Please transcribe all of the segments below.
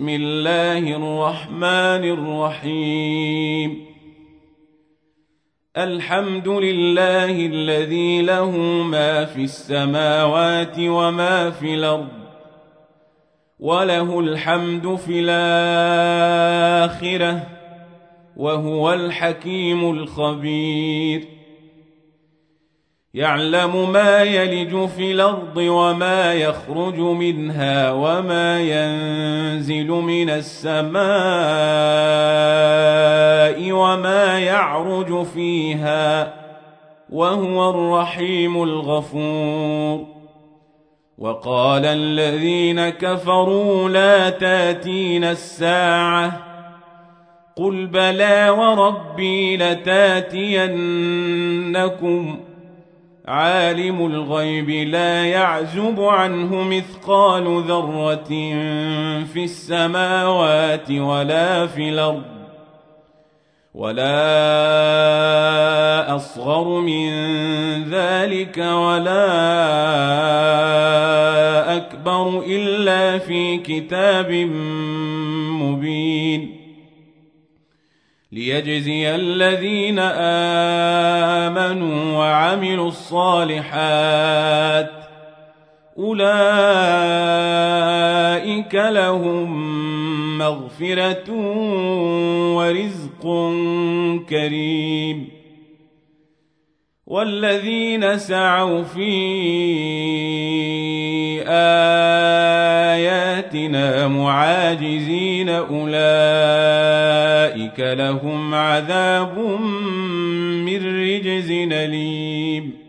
بسم الله الرحمن الرحيم الحمد لله الذي له ما في السماوات وما في الأرض وله الحمد في الآخرة وهو الحكيم الخبير يعلم ما يلج في الأرض وما يخرج منها وما ينزل من السماء وما يعرج فيها وهو الرحيم الغفور وقال الذين كفروا لا تاتين الساعة قل بلى وربي لتاتينكم عالم الغيب لا يعزب عنه مثقال ذرة في السماوات ولا في الأرض ولا أصغر من ذلك ولا أكبر إلا في كتاب مبين ليجزي الذين آمنوا وعملوا الصالحات أولئك لهم مغفرة ورزق كريم والذين سعوا في آياتنا معاجزين أولئك لهم عذاب من رجز أليم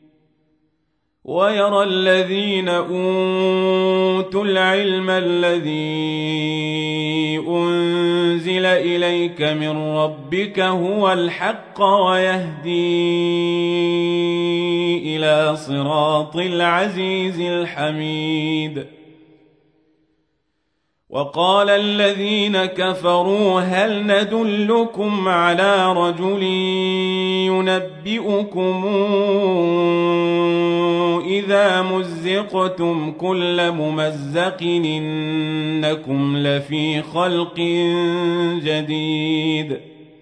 ويرى الذين أوتوا العلم الذي أنزل إليك من ربك هو الحق ويهدي إلى صراط العزيز الحميد وقال الذين كفروا هل ندلكم على رجل ينبئكم إذا مزقتم كل ممزق إنكم لفي خلق جديد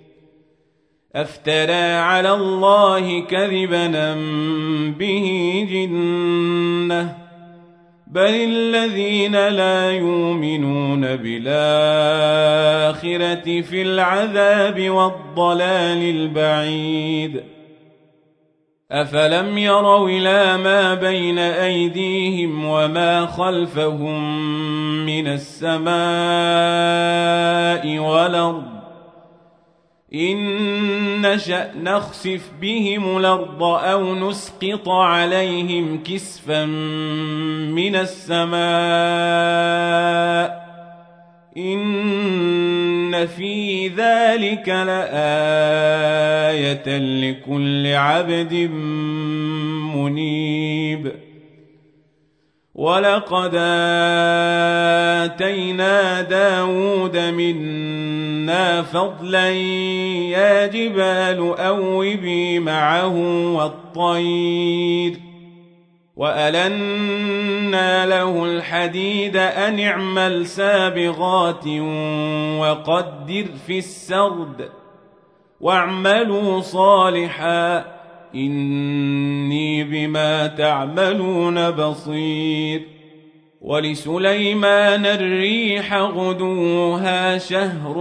أفترى على الله كذبا به جنة بل الذين لا يؤمنون بالآخرة في العذاب والضلال البعيد أفلم يروا إلى ما بين أيديهم وما خلفهم من السماء والأرض إن نشأ نخسف بهم الأرض أو نسقط عليهم كسفا من السماء إن في ذلك لآية لكل عبد منيب ولقد آتينا داود منا فضلا يا جبال أوبي معه والطير وألنا له الحديد أن اعمل سابغات وقدر في السرد واعملوا صالحا إني بما تعملون بصير ولسليمان الريح غدوها شهر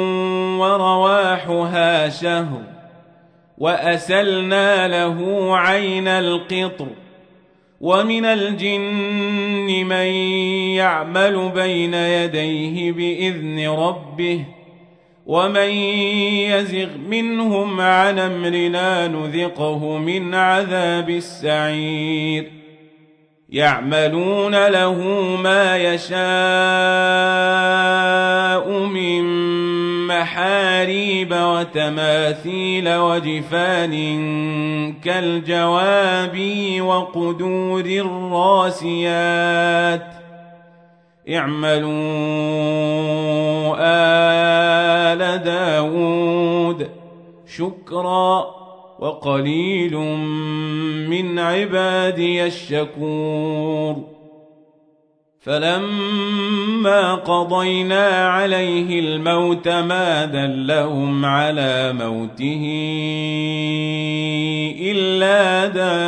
ورواحها شهر وأسلنا له عين القطر ومن الجن من يعمل بين يديه بإذن ربه ومن يزغ منهم عن أمرنا نذقه من عذاب السعير يعملون له ما يشاء من محاريب وتماثيل وجفان كالجواب وقدور الراسيات اعملوا آل داود شكرا وقليل من عبادي الشكور فلما قضينا عليه الموت ما دلهم على موته إلا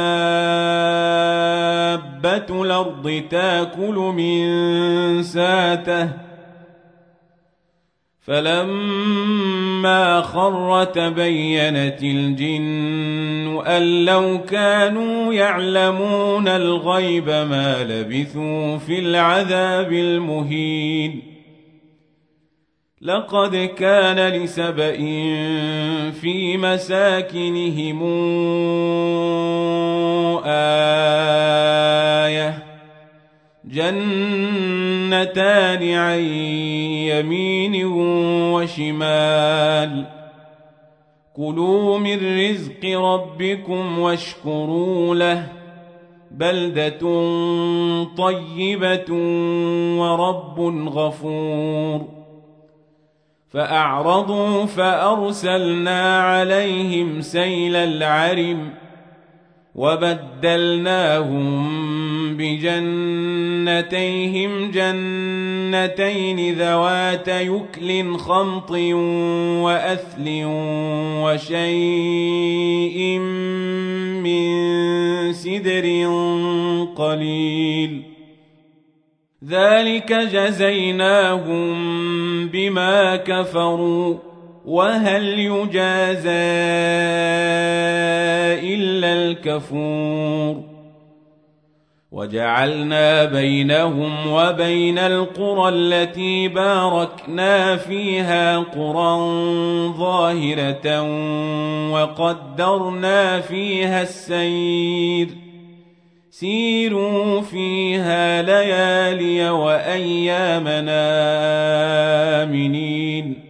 دابة الأرض تأكل من ساته فلما خر تبينت الجن أن لو كانوا يعلمون الغيب ما لبثوا في العذاب المهين لقد كان لسبإ في مساكنهم آية جنتان عن يمين وشمال كلوا من رزق ربكم واشكروا له بلدة طيبة ورب غفور فأعرضوا فأرسلنا عليهم سيل العرم وبدلناهم بجنتيهم جنتين ذوات يكل خمط وأثل وشيء من سدر قليل ذلك جزيناهم بما كفروا وهل يجازى إلا الكفور وجعلنا بينهم وبين القرى التي باركنا فيها قرى ظاهرة وقدرنا فيها السير سيروا فيها ليالي وأيامنا آمنين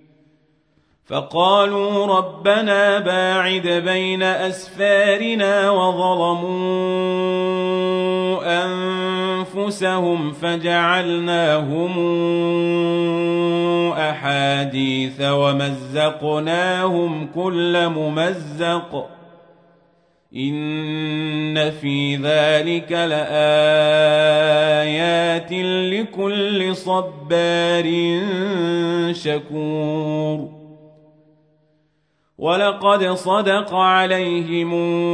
فقالوا ربنا باعد بين أسفارنا وظلموا أنفسهم فجعلناهم أحاديث ومزقناهم كل ممزق إن في ذلك لآيات لكل صبار شكور ولقد صدق عليهم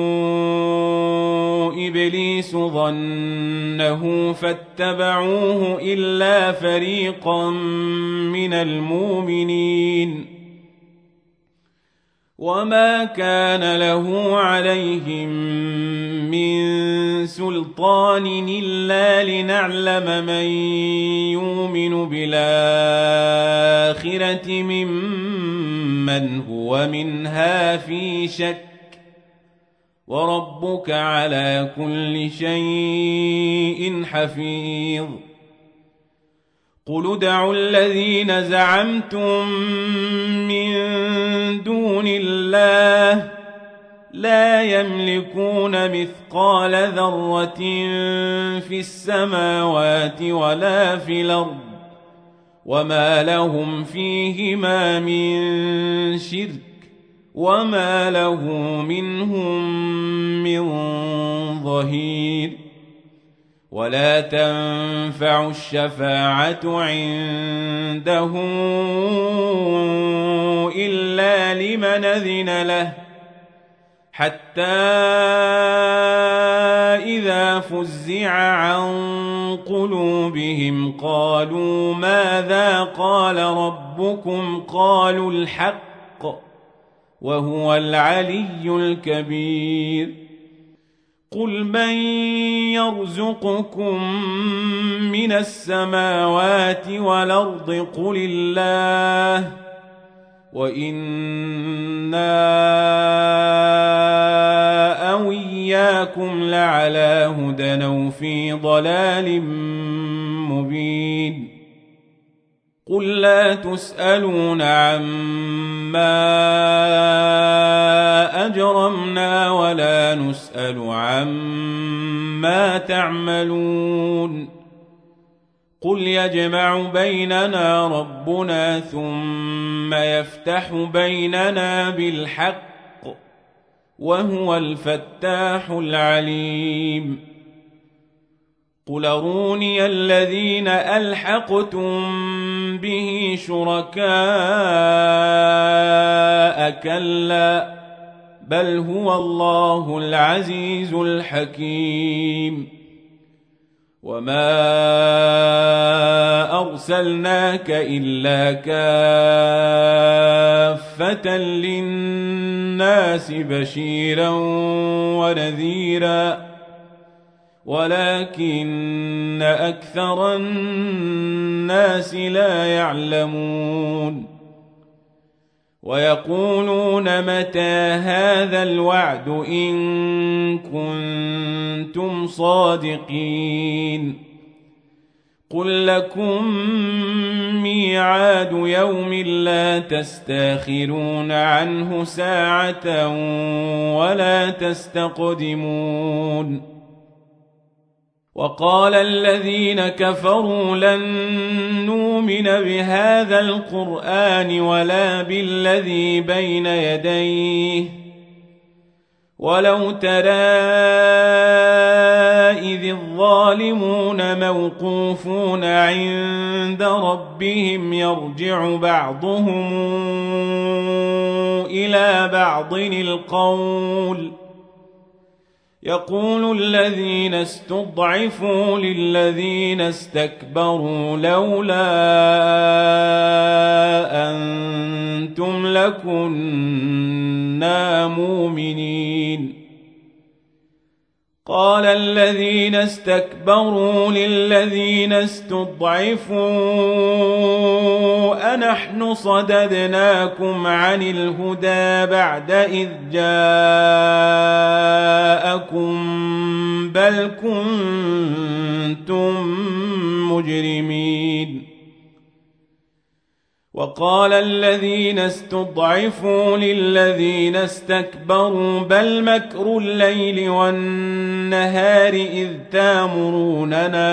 إبليس ظنه فاتبعوه إلا فريقا من المؤمنين وما كان له عليهم من سلطان إلا لنعلم من يؤمن بالآخرة ممن هو منها في شك وربك على كل شيء حفيظ قل ادعوا الذين زعمتم من دون الله لا يملكون مثقال ذرة في السماوات ولا في الأرض وما لهم فيهما من شرك وما له منهم من ظهير ولا تنفع الشفاعة عنده إلا لمن أذن له حتى إذا فزع عن قلوبهم قالوا ماذا قال ربكم قالوا الحق وهو العلي الكبير قل من يرزقكم من السماوات والأرض قل الله وإنا أو إياكم لعلى هدى أو في ضلال مبين قل لا تسألون عما أجرمنا ولا نسأل عما تعملون قل يجمع بيننا ربنا ثم يفتح بيننا بالحق وهو الفتاح العليم قل أروني الذين ألحقتم به شركاء كلا بل هو الله العزيز الحكيم وما أرسلناك إلا كافة للناس بشيرا ونذيرا ولكن أكثر الناس لا يعلمون ويقولون متى هذا الوعد إن كنتم صادقين قل لكم ميعاد يوم لا تستاخرون عنه ساعة ولا تستقدمون وقال الذين كفروا لن نؤمن بهذا القرآن ولا بالذي بين يديه ولو ترى إذ الظالمون موقوفون عند ربهم يرجع بعضهم إلى بعض القول يقول الذين استضعفوا للذين استكبروا لولا أنتم لكنا مؤمنين قال الذين استكبروا للذين استضعفوا أنحن صددناكم عن الهدى بعد إذ جاءكم بل كنتم مجرمين وقال الذين استضعفوا للذين استكبروا بل مكر الليل والنهار إذ تامروننا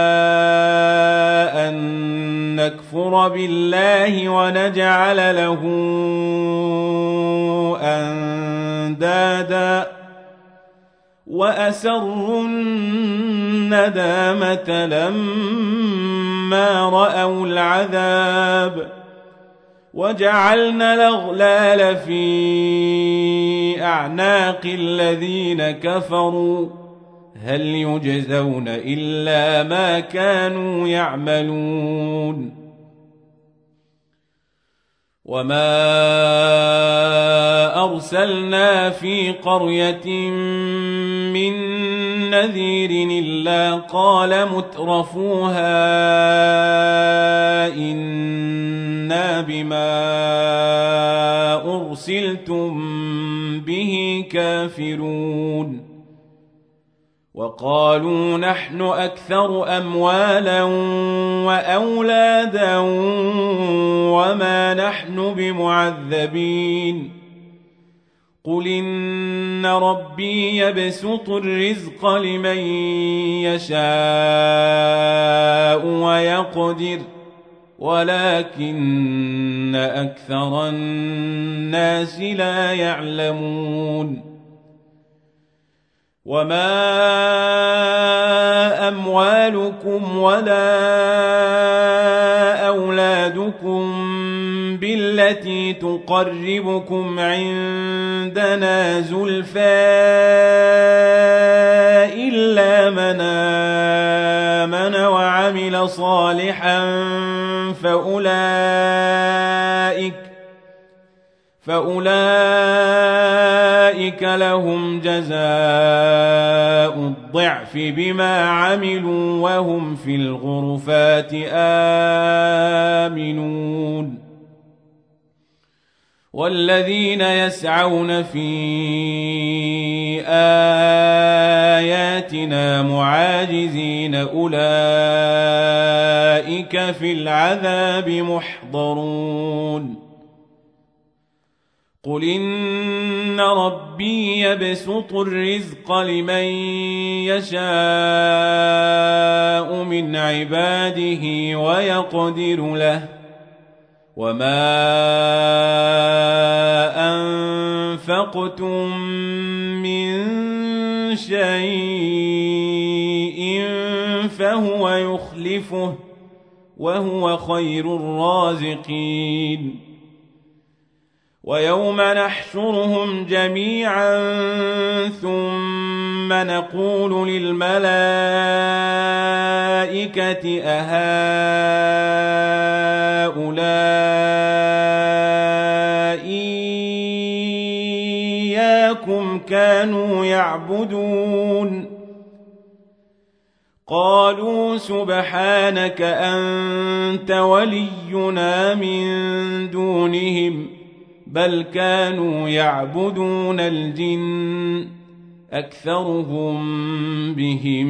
أن نكفر بالله ونجعل له أندادا وأسروا الندامة لما رأوا العذاب وجعلنا الأغلال في أعناق الذين كفروا هل يجزون إلا ما كانوا يعملون وما أرسلنا في قرية من نذير إلا قال مترفوها إنا بما أرسلتم به كافرون وقالوا نحن أكثر أموالا وأولادا وما نحن بمعذبين قل إن ربي يبسط الرزق لمن يشاء ويقدر ولكن أكثر الناس لا يعلمون وما أموالكم ولا أولادكم بالتي تقربكم عندنا زلفى إلا من آمن وعمل صالحا فأولئك لهم جزاء الضعف بما عملوا وهم في الغرفات آمنون والذين يسعون في آياتنا معاجزين أولئك في العذاب محضرون قل إن ربي يبسط الرزق لمن يشاء من عباده ويقدر له وما أنفقتم من شيء فهو يخلفه وهو خير الرازقين ويوم نحشرهم جميعا ثم نقول للملائكة أهؤلاء إياكم كانوا يعبدون قالوا سبحانك أنت ولينا من دونهم بل كانوا يعبدون الجن أكثرهم بهم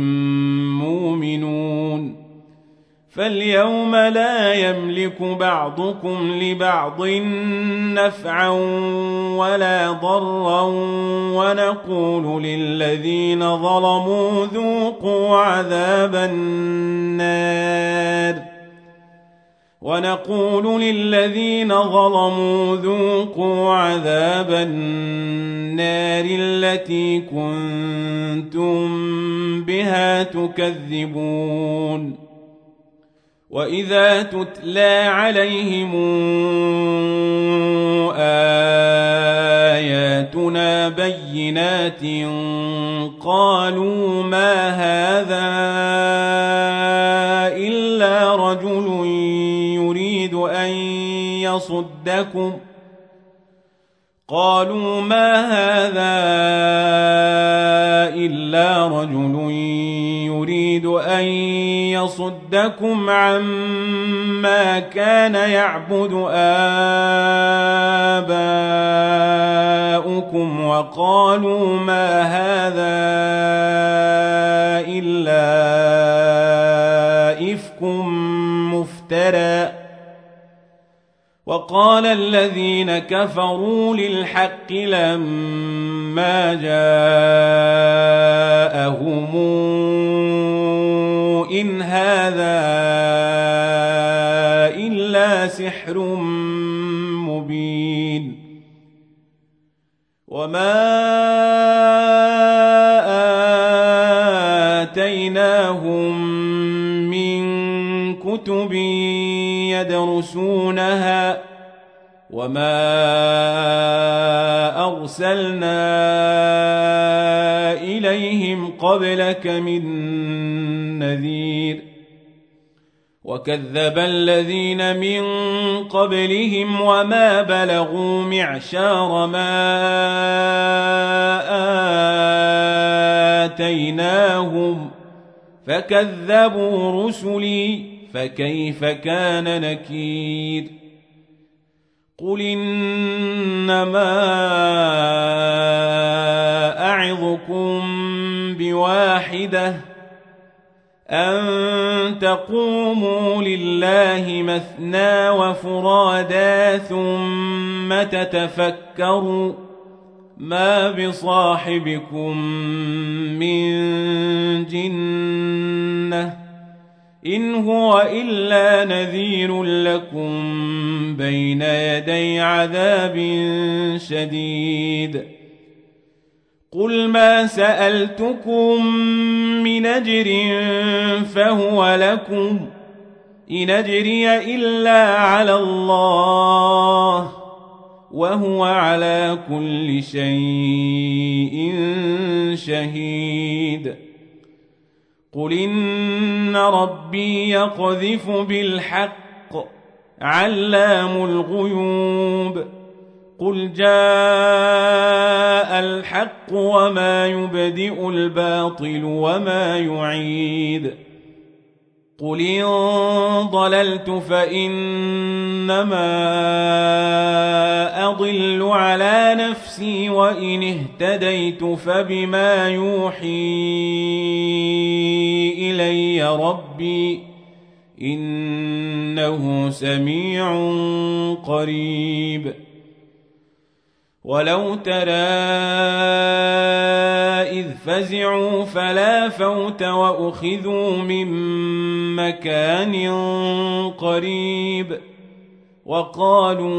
مؤمنون فاليوم لا يملك بعضكم لبعض نفعا ولا ضرا ونقول للذين ظلموا ذوقوا عذاب النار التي كنتم بها تكذبون وإذا تتلى عليهم آياتنا بينات قالوا ما هذا إلا رجل يريد أن يصدكم عما كان يعبد آباؤكم وقالوا ما هذا إلا إفك مفترى وقال الذين كفروا للحق لما جاءهم إن هذا إلا سحر مبين وما آتيناهم من كتب يدرسونها وما أرسلنا إليهم قبلك من نذير وكذب الذين من قبلهم وما بلغوا معشار ما آتيناهم فكذبوا رسلي فكيف كان نكير قل إنما أعظكم بواحدة أن تقوموا لله مثنى وفرادا ثم تتفكروا ما بصاحبكم من جنة إن هو إلا نذير لكم بين يدي عذاب شديد قل ما سألتكم من أجر فهو لكم إن أجري إلا على الله وهو على كل شيء شهيد قل إن ربي يقذف بالحق علام الغيوب قل جاء الحق وما يبدئ الباطل وما يعيد قل إن ضللت فإنما أضل على نفسي وإن اهتديت فبما يوحي إلي ربي إنه سميع قريب ولو ترى إذ فزعوا فلا فوت وأخذوا من مكان قريب وقالوا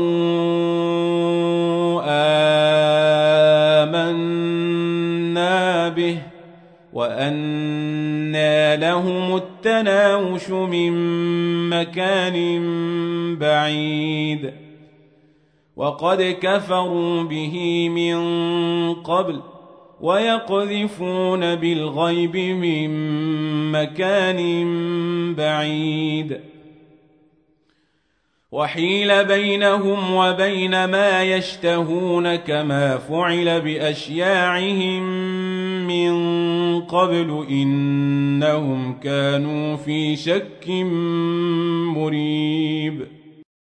آمنا به وأنى لهم والتناوش من مكان بعيد وقد كفروا به من قبل ويقذفون بالغيب من مكان بعيد وحيل بينهم وبين ما يشتهون كما فعل بأشياعهم من قبل إنهم كانوا في شك مريب